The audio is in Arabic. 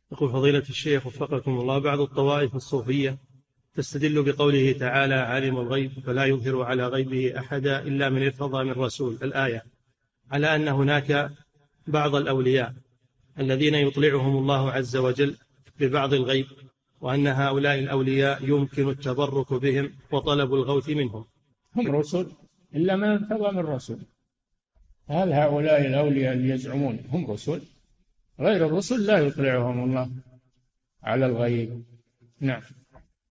يقول فضيلة الشيخ وفقكم الله، بعض الطوائف الصوفية تستدل بقوله تعالى عالم الغيب فلا يظهر على غيبه أحدا إلا من ارتضى من رسول الآية، على أن هناك بعض الأولياء الذين يطلعهم الله عز وجل ببعض الغيب، وأن هؤلاء الأولياء يمكن التبرك بهم وطلب الغوث منهم. هم رسل إلا من ارتضى من رسول. هل هؤلاء الأولياء اللي يزعمون هم رسل؟ غير الرسل لا يطلعهم الله على الغيب. نعم.